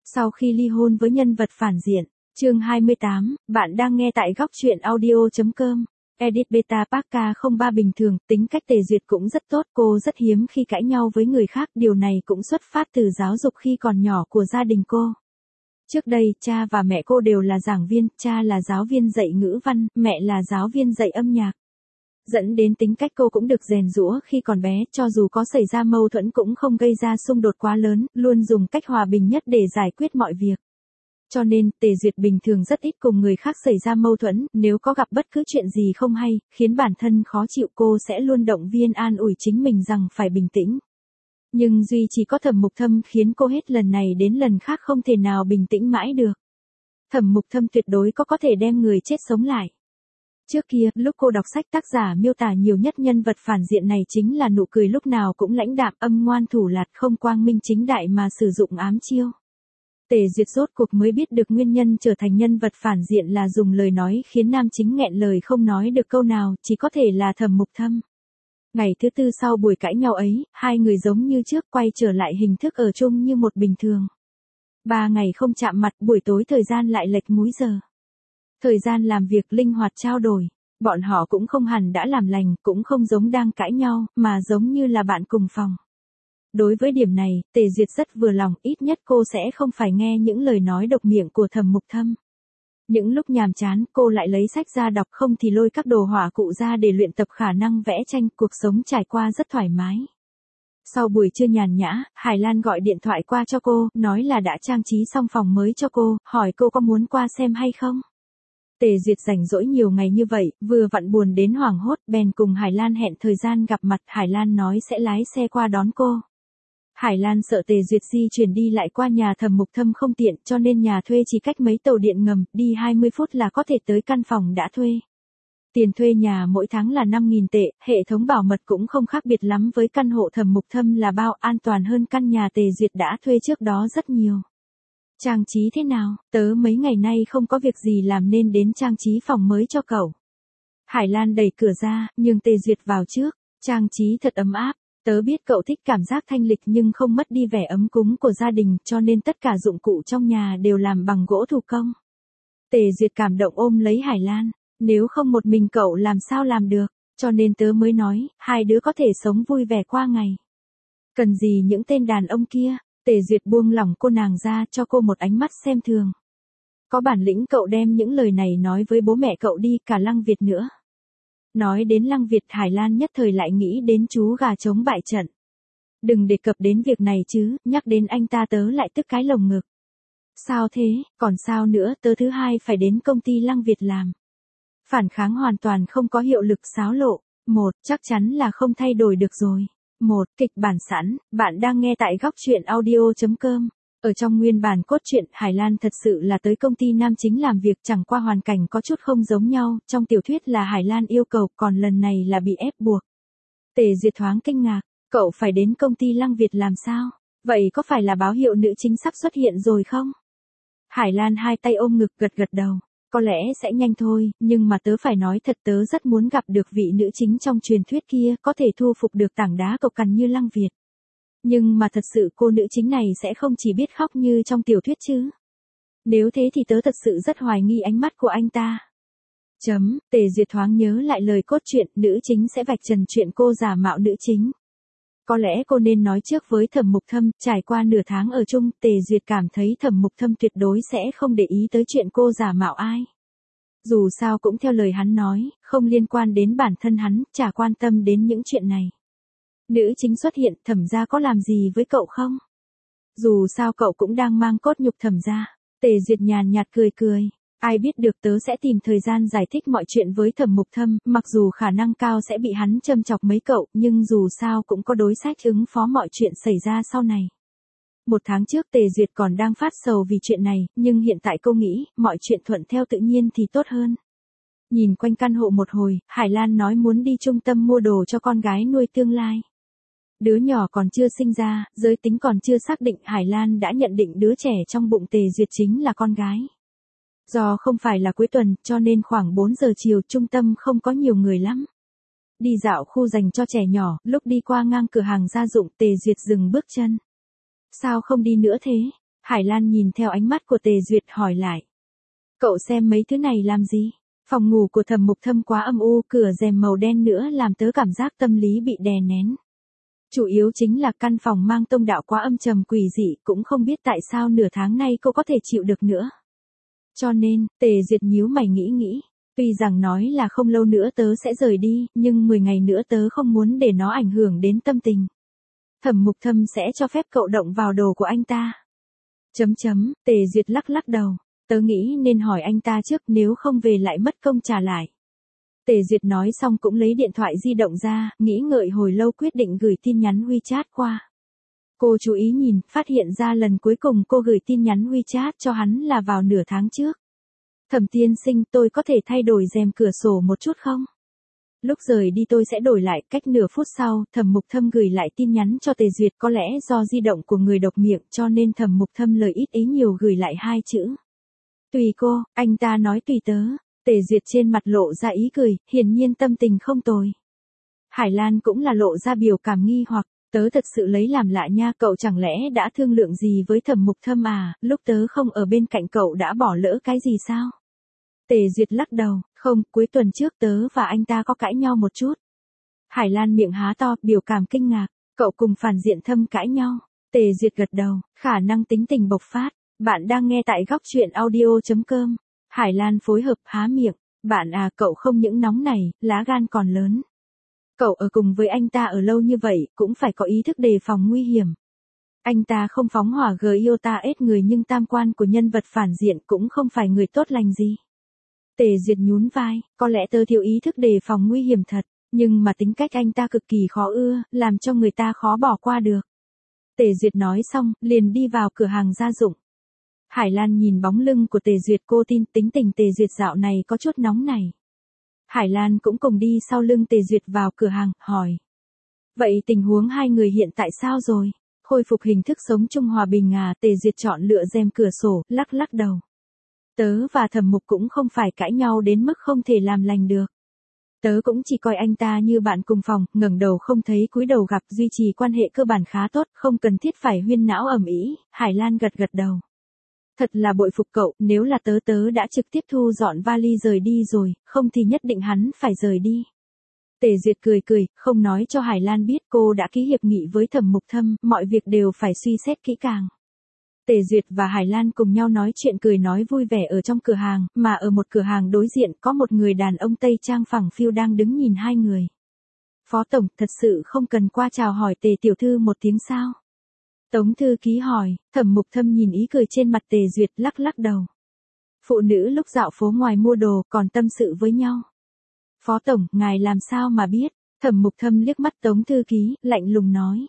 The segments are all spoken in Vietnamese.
Sau khi ly hôn với nhân vật phản diện, chương 28, bạn đang nghe tại góc truyện audio.com. Edit Beta Parka 03 bình thường, tính cách Tề Duyệt cũng rất tốt, cô rất hiếm khi cãi nhau với người khác, điều này cũng xuất phát từ giáo dục khi còn nhỏ của gia đình cô. Trước đây, cha và mẹ cô đều là giảng viên, cha là giáo viên dạy ngữ văn, mẹ là giáo viên dạy âm nhạc. Dẫn đến tính cách cô cũng được rèn giũa khi còn bé, cho dù có xảy ra mâu thuẫn cũng không gây ra xung đột quá lớn, luôn dùng cách hòa bình nhất để giải quyết mọi việc. Cho nên, Tề Duyệt bình thường rất ít cùng người khác xảy ra mâu thuẫn, nếu có gặp bất cứ chuyện gì không hay, khiến bản thân khó chịu cô sẽ luôn động viên an ủi chính mình rằng phải bình tĩnh. Nhưng duy chỉ có Thẩm Mục Thâm khiến cô hết lần này đến lần khác không thể nào bình tĩnh mãi được. Thẩm Mục Thâm tuyệt đối có thể đem người chết sống lại. Trước kia, lúc cô đọc sách tác giả miêu tả nhiều nhất nhân vật phản diện này chính là nụ cười lúc nào cũng lãnh đạm, âm ngoan thủ lạt, không quang minh chính đại mà sử dụng ám chiêu. Tề Duyệt rốt cuộc mới biết được nguyên nhân trở thành nhân vật phản diện là dùng lời nói khiến nam chính nghẹn lời không nói được câu nào, chỉ có thể là Thẩm Mục Thâm. Ngày thứ tư sau buổi cãi nhau ấy, hai người giống như trước quay trở lại hình thức ở chung như một bình thường. 3 ngày không chạm mặt, buổi tối thời gian lại lệch múi giờ. Thời gian làm việc linh hoạt trao đổi, bọn họ cũng không hẳn đã làm lành, cũng không giống đang cãi nhau, mà giống như là bạn cùng phòng. Đối với điểm này, Tề Duyệt rất vừa lòng, ít nhất cô sẽ không phải nghe những lời nói độc miệng của Thẩm Mục Thâm. Những lúc nhàm chán, cô lại lấy sách ra đọc, không thì lôi các đồ họa cụ ra để luyện tập khả năng vẽ tranh, cuộc sống trải qua rất thoải mái. Sau buổi trưa nhàn nhã, Hải Lan gọi điện thoại qua cho cô, nói là đã trang trí xong phòng mới cho cô, hỏi cô có muốn qua xem hay không. Tề Duyệt rảnh rỗi nhiều ngày như vậy, vừa vặn buồn đến hoảng hốt, bèn cùng Hải Lan hẹn thời gian gặp mặt, Hải Lan nói sẽ lái xe qua đón cô. Hải Lan sợ Tề Duyệt di chuyển đi lại qua nhà Thẩm Mục Thâm không tiện, cho nên nhà thuê chỉ cách mấy tàu điện ngầm, đi 20 phút là có thể tới căn phòng đã thuê. Tiền thuê nhà mỗi tháng là 5.000 tệ, hệ thống bảo mật cũng không khác biệt lắm với căn hộ Thẩm Mục Thâm là bao, an toàn hơn căn nhà Tề Duyệt đã thuê trước đó rất nhiều. Trang trí thế nào? Tớ mấy ngày nay không có việc gì làm nên đến trang trí phòng mới cho cậu. Hải Lan đẩy cửa ra, nhưng Tề Duyệt vào trước. Trang trí thật ấm áp. Tớ biết cậu thích cảm giác thanh lịch nhưng không mất đi vẻ ấm cúng của gia đình, cho nên tất cả dụng cụ trong nhà đều làm bằng gỗ thủ công. Tề Duyệt cảm động ôm lấy Hải Lan. Nếu không một mình cậu làm sao làm được, cho nên tớ mới nói, hai đứa có thể sống vui vẻ qua ngày. Cần gì những tên đàn ông kia? Tề Duyệt buông lỏng cô nàng ra, cho cô một ánh mắt xem thường. Có bản lĩnh cậu đem những lời này nói với bố mẹ cậu đi, cả Lăng Việt nữa. Nói đến Lăng Việt, Hải Lan nhất thời lại nghĩ đến chú gà trống bại trận. Đừng đề cập đến việc này chứ, nhắc đến anh ta tớ lại tức cái lồng ngực. Sao thế, còn sao nữa, tớ thứ hai phải đến công ty Lăng Việt làm. Phản kháng hoàn toàn không có hiệu lực, xáo lộ. Chắc chắn là không thay đổi được rồi. Kịch bản sẵn, bạn đang nghe tại góc truyện audio.com. Ở trong nguyên bản cốt truyện, Hải Lan thật sự là tới công ty nam chính làm việc, chẳng qua hoàn cảnh có chút không giống nhau, trong tiểu thuyết là Hải Lan yêu cầu, còn lần này là bị ép buộc. Tề Duyệt thoáng kinh ngạc, cậu phải đến công ty Lăng Việt làm sao? Vậy có phải là báo hiệu nữ chính sắp xuất hiện rồi không? Hải Lan hai tay ôm ngực gật gật đầu. Có lẽ sẽ nhanh thôi, nhưng mà tớ phải nói thật, tớ rất muốn gặp được vị nữ chính trong truyền thuyết kia, có thể thu phục được tảng đá cộc cằn như Lăng Việt. Nhưng mà thật sự cô nữ chính này sẽ không chỉ biết khóc như trong tiểu thuyết chứ. Nếu thế thì tớ thật sự rất hoài nghi ánh mắt của anh ta. Tề Duyệt thoáng nhớ lại lời cốt truyện, nữ chính sẽ vạch trần chuyện cô giả mạo nữ chính. Có lẽ cô nên nói trước với Thẩm Mục Thâm, trải qua nửa tháng ở chung, Tề Duyệt cảm thấy Thẩm Mục Thâm tuyệt đối sẽ không để ý tới chuyện cô giả mạo ai. Dù sao cũng theo lời hắn nói, không liên quan đến bản thân hắn, chả quan tâm đến những chuyện này. Nữ chính xuất hiện, Thẩm gia có làm gì với cậu không? Dù sao cậu cũng đang mang cốt nhục Thẩm gia. Tề Duyệt nhàn nhạt cười cười. Ai biết được, tớ sẽ tìm thời gian giải thích mọi chuyện với Thẩm Mục Thâm, mặc dù khả năng cao sẽ bị hắn châm chọc mấy cậu, nhưng dù sao cũng có đối sách ứng phó mọi chuyện xảy ra sau này. 1 tháng trước Tề Duyệt còn đang phát sầu vì chuyện này, nhưng hiện tại cô nghĩ, mọi chuyện thuận theo tự nhiên thì tốt hơn. Nhìn quanh căn hộ một hồi, Hải Lan nói muốn đi trung tâm mua đồ cho con gái nuôi tương lai. Đứa nhỏ còn chưa sinh ra, giới tính còn chưa xác định, Hải Lan đã nhận định đứa trẻ trong bụng Tề Duyệt chính là con gái. Do không phải là cuối tuần, cho nên khoảng 4 giờ chiều trung tâm không có nhiều người lắm. Đi dạo khu dành cho trẻ nhỏ, lúc đi qua ngang cửa hàng gia dụng, Tề Duyệt dừng bước chân. Sao không đi nữa thế? Hải Lan nhìn theo ánh mắt của Tề Duyệt hỏi lại. Cậu xem mấy thứ này làm gì? Phòng ngủ của Thẩm Mục Thâm quá âm u, cửa rèm màu đen nữa làm tớ cảm giác tâm lý bị đè nén. Chủ yếu chính là căn phòng mang tông đạo quá âm trầm quỷ dị, cũng không biết tại sao nửa tháng nay cô có thể chịu được nữa. Cho nên, Tề Duyệt nhíu mày nghĩ nghĩ. Tuy rằng nói là không lâu nữa tớ sẽ rời đi, nhưng 10 ngày nữa tớ không muốn để nó ảnh hưởng đến tâm tình. Thẩm Mục Thâm sẽ cho phép cậu động vào đồ của anh ta. Tề Duyệt lắc lắc đầu. Tớ nghĩ nên hỏi anh ta trước, nếu không về lại mất công trả lại. Tề Duyệt nói xong cũng lấy điện thoại di động ra, nghĩ ngợi hồi lâu quyết định gửi tin nhắn WeChat qua. Cô chú ý nhìn, phát hiện ra lần cuối cùng cô gửi tin nhắn WeChat cho hắn là vào nửa tháng trước. Thẩm tiên sinh, tôi có thể thay đổi rèm cửa sổ một chút không? Lúc rời đi tôi sẽ đổi lại. Cách nửa phút sau, Thẩm Mục Thâm gửi lại tin nhắn cho Tề Duyệt, có lẽ do di động của người độc miệng cho nên Thẩm Mục Thâm lời ít ý nhiều gửi lại 2 chữ. Tùy cô, anh ta nói tùy tớ. Tề Duyệt trên mặt lộ ra ý cười, hiển nhiên tâm tình không tồi. Hải Lan cũng là lộ ra biểu cảm nghi hoặc, tớ thật sự lấy làm lạ nha, cậu chẳng lẽ đã thương lượng gì với Thẩm Mục Thâm à, lúc tớ không ở bên cạnh cậu đã bỏ lỡ cái gì sao? Tề Duyệt lắc đầu, không, cuối tuần trước tớ và anh ta có cãi nhau một chút. Hải Lan miệng há to, biểu cảm kinh ngạc, cậu cùng Phản Diện Thâm cãi nhau. Tề Duyệt gật đầu, khả năng tính tình bộc phát. Bạn đang nghe tại góc truyện audio.com. Hải Lan phối hợp há miệng, bạn à, cậu không những nóng này, lá gan còn lớn. Cậu ở cùng với anh ta ở lâu như vậy, cũng phải có ý thức đề phòng nguy hiểm. Anh ta không phóng hỏa iota ết người nhưng tam quan của nhân vật phản diện cũng không phải người tốt lành gì. Tề Duyệt nhún vai, có lẽ tớ thiếu ý thức đề phòng nguy hiểm thật, nhưng mà tính cách anh ta cực kỳ khó ưa, làm cho người ta khó bỏ qua được. Tề Duyệt nói xong, liền đi vào cửa hàng gia dụng. Hải Lan nhìn bóng lưng của Tề Duyệt, cô tin tính tình Tề Duyệt dạo này có chút nóng này. Hải Lan cũng cùng đi sau lưng Tề Duyệt vào cửa hàng, hỏi. Vậy tình huống hai người hiện tại sao rồi? Khôi phục hình thức sống chung hòa bình à? Tề Duyệt chọn lựa rèm cửa sổ, lắc lắc đầu. Tớ và Thẩm Mục cũng không phải cãi nhau đến mức không thể làm lành được. Tớ cũng chỉ coi anh ta như bạn cùng phòng, ngẩng đầu không thấy cúi đầu gặp, duy trì quan hệ cơ bản khá tốt, không cần thiết phải huyên náo ầm ĩ. Hải Lan gật gật đầu. Thật là bội phục cậu, nếu là tớ đã trực tiếp thu dọn vali rời đi rồi, không thì nhất định hắn phải rời đi. Tề Duyệt cười cười, không nói cho Hải Lan biết cô đã ký hiệp nghị với Thẩm Mục Thâm, mọi việc đều phải suy xét kỹ càng. Tề Duyệt và Hải Lan cùng nhau nói chuyện cười nói vui vẻ ở trong cửa hàng, mà ở một cửa hàng đối diện có một người đàn ông Tây trang phẳng phiu đang đứng nhìn hai người. Phó Tổng, thật sự không cần qua chào hỏi Tề tiểu thư một tiếng sao? Tống thư ký hỏi. Thẩm Mục Thâm nhìn ý cười trên mặt Tề Duyệt, lắc lắc đầu. Phụ nữ lúc dạo phố ngoài mua đồ còn tâm sự với nhau. Phó Tổng, ngài làm sao mà biết? Thẩm Mục Thâm liếc mắt Tống thư ký, lạnh lùng nói.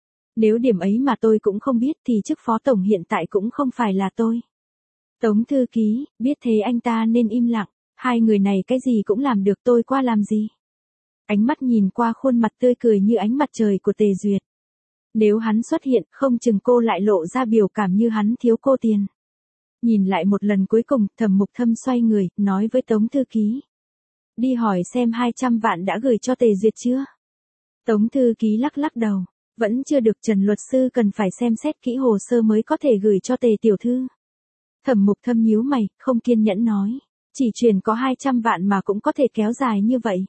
Nếu điểm ấy mà tôi cũng không biết thì chức Phó Tổng hiện tại cũng không phải là tôi. Tống thư ký, biết thế anh ta nên im lặng, hai người này cái gì cũng làm được, tôi qua làm gì? Ánh mắt nhìn qua khuôn mặt tươi cười như ánh mặt trời của Tề Duyệt. Nếu hắn xuất hiện, không chừng cô lại lộ ra biểu cảm như hắn thiếu cô tiền. Nhìn lại một lần cuối cùng, Thẩm Mục Thâm xoay người, nói với Tống thư ký. Đi hỏi xem 200 vạn đã gửi cho Tề Duyệt chưa? Tống thư ký lắc lắc đầu. Vẫn chưa được, Trần luật sư cần phải xem xét kỹ hồ sơ mới có thể gửi cho Tề tiểu thư. Thẩm Mục Thâm nhíu mày, không kiên nhẫn nói. Chỉ chuyển có 200 vạn mà cũng có thể kéo dài như vậy.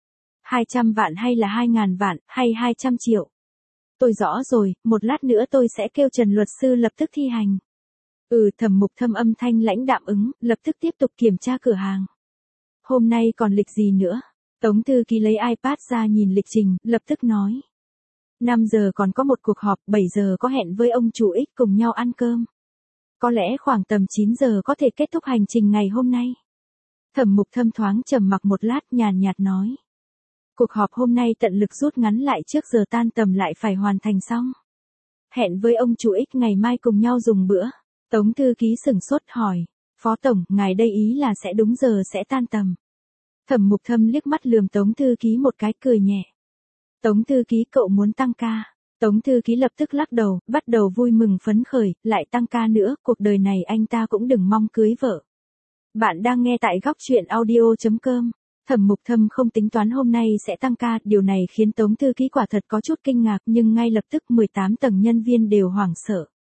200 vạn hay là 2.000 vạn, hay 200 triệu? Tôi rõ rồi, một lát nữa tôi sẽ kêu Trần luật sư lập tức thi hành. Thẩm Mục Thâm âm thanh lãnh đạm ứng, lập tức tiếp tục kiểm tra cửa hàng. Hôm nay còn lịch gì nữa? Tống thư ký lấy iPad ra nhìn lịch trình, lập tức nói. 5 giờ còn có một cuộc họp, 7 giờ có hẹn với ông chủ X cùng nhau ăn cơm. Có lẽ khoảng tầm 9 giờ có thể kết thúc hành trình ngày hôm nay. Thẩm Mục Thâm thoáng trầm mặc một lát, nhàn nhạt nói. Cuộc họp hôm nay tận lực rút ngắn lại, trước giờ tan tầm lại phải hoàn thành xong. Hẹn với ông chủ X ngày mai cùng nhau dùng bữa. Tống thư ký sửng sốt hỏi. Phó Tổng, ngài đây ý là sẽ đúng giờ sẽ tan tầm. Thẩm Mục Thâm liếc mắt lườm Tống thư ký một cái, cười nhẹ. Tống thư ký, cậu muốn tăng ca? Tống thư ký lập tức lắc đầu, bắt đầu vui mừng phấn khởi, lại tăng ca nữa, cuộc đời này anh ta cũng đừng mong cưới vợ. Bạn đang nghe tại góc truyện audio.com. Thẩm Mục Thâm không tính toán hôm nay sẽ tăng ca, điều này khiến Tống thư ký quả thật có chút kinh ngạc, nhưng ngay lập tức 18 tầng nhân viên đều hoảng sợ.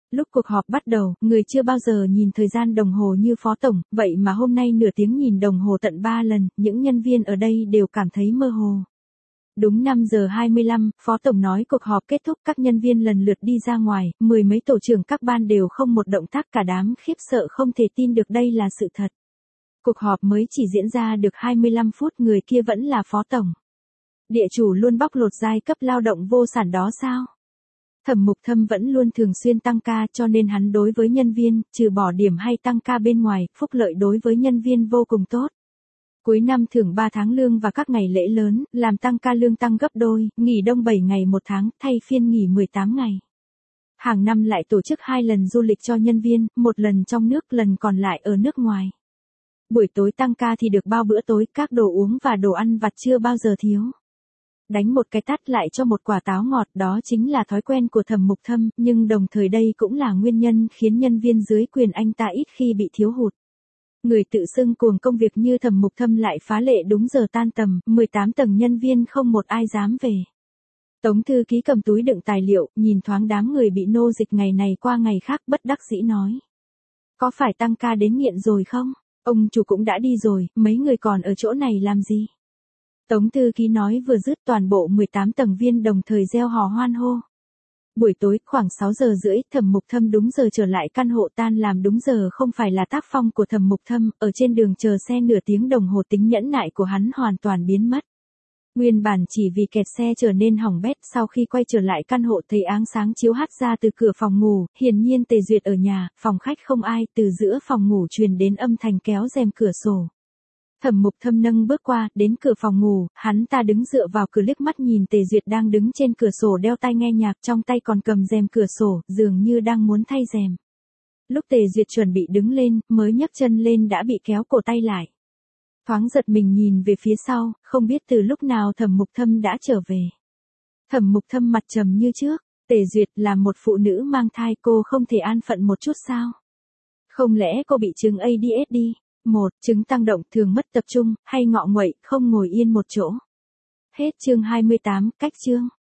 Lúc cuộc họp bắt đầu, người chưa bao giờ nhìn thời gian đồng hồ như phó tổng, vậy mà hôm nay nửa tiếng nhìn đồng hồ tận 3 lần, những nhân viên ở đây đều cảm thấy mơ hồ. Đúng 5 giờ 25, phó tổng nói cuộc họp kết thúc, các nhân viên lần lượt đi ra ngoài, mười mấy tổ trưởng các ban đều không một động tác, cả đám khiếp sợ không thể tin được đây là sự thật. Cuộc họp mới chỉ diễn ra được 25 phút, người kia vẫn là phó tổng. Địa chủ luôn bóc lột giai cấp lao động vô sản đó sao? Thẩm Mục Thâm vẫn luôn thường xuyên tăng ca, cho nên hắn đối với nhân viên, trừ bỏ điểm hay tăng ca bên ngoài, phúc lợi đối với nhân viên vô cùng tốt. Cuối năm thưởng 3 tháng lương và các ngày lễ lớn, làm tăng ca lương tăng gấp đôi, nghỉ đông 7 ngày một tháng, thay phiên nghỉ 18 ngày. Hàng năm lại tổ chức 2 lần du lịch cho nhân viên, một lần trong nước, lần còn lại ở nước ngoài. Buổi tối tăng ca thì được bao bữa tối, các đồ uống và đồ ăn vặt chưa bao giờ thiếu. Đánh một cái tát lại cho một quả táo ngọt, đó chính là thói quen của Thẩm Mục Thâm, nhưng đồng thời đây cũng là nguyên nhân khiến nhân viên dưới quyền anh ta ít khi bị thiếu hụt. Người tự xưng cuồng công việc như Thẩm Mục Thâm lại phá lệ đúng giờ tan tầm, 18 tầng nhân viên không một ai dám về. Tống thư ký cầm túi đựng tài liệu, nhìn thoáng đám người bị nô dịch ngày này qua ngày khác, bất đắc dĩ nói. Có phải tăng ca đến nghiện rồi không? Ông chủ cũng đã đi rồi, mấy người còn ở chỗ này làm gì? Tống thư ký nói vừa dứt, toàn bộ 18 tầng viên đồng thời reo hò hoan hô. Buổi tối, khoảng 6 giờ rưỡi, Thẩm Mục Thâm đúng giờ trở lại căn hộ tan làm đúng giờ, không phải là tác phong của Thẩm Mục Thâm, ở trên đường chờ xe nửa tiếng đồng hồ, tính nhẫn nại của hắn hoàn toàn biến mất. Nguyên bản chỉ vì kẹt xe trở nên hỏng bét, sau khi quay trở lại căn hộ thấy ánh sáng chiếu hắt ra từ cửa phòng ngủ, hiển nhiên Tề Duyệt ở nhà, phòng khách không ai, từ giữa phòng ngủ truyền đến âm thanh kéo rèm cửa sổ. Thẩm Mục Thâm nâng bước qua, đến cửa phòng ngủ, hắn ta đứng dựa vào cửa liếc mắt nhìn Tề Duyệt đang đứng trên cửa sổ đeo tai nghe nhạc, trong tay còn cầm rèm cửa sổ, dường như đang muốn thay rèm. Lúc Tề Duyệt chuẩn bị đứng lên, mới nhấc chân lên đã bị kéo cổ tay lại. Thoáng giật mình nhìn về phía sau, không biết từ lúc nào Thẩm Mục Thâm đã trở về. Thẩm Mục Thâm mặt trầm như trước, Tề Duyệt là một phụ nữ mang thai, cô không thể an phận một chút sao? Không lẽ cô bị chứng ADHD? 1. Chứng tăng động, thường mất tập trung, hay ngọ nguậy, không ngồi yên một chỗ. Hết chương 28, cách chương.